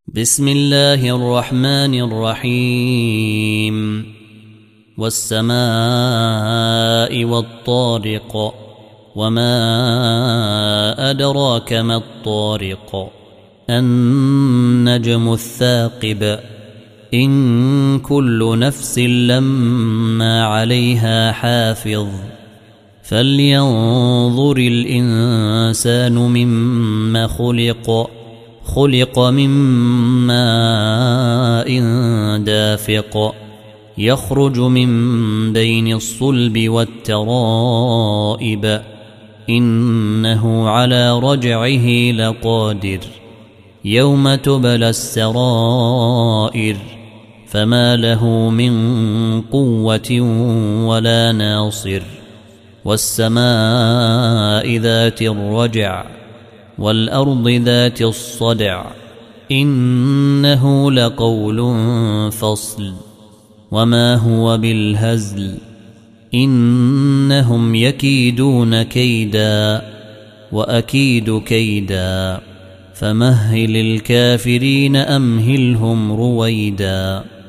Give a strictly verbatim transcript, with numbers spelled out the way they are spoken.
بسم الله الرحمن الرحيم والسماء والطارق وما أدراك ما الطارق النجم الثاقب إن كل نفس لما عليها حافظ فلينظر الإنسان مما خلق خلق من ماء دافق يخرج من بين الصلب والترائب إنه على رجعه لقادر يوم تبلى السرائر فما له من قوة ولا ناصر والسماء ذات الرجع والأرض ذات الصدع إنه لقول فصل وما هو بالهزل إنهم يكيدون كيدا وأكيد كيدا فمهل الكافرين أمهلهم رويدا.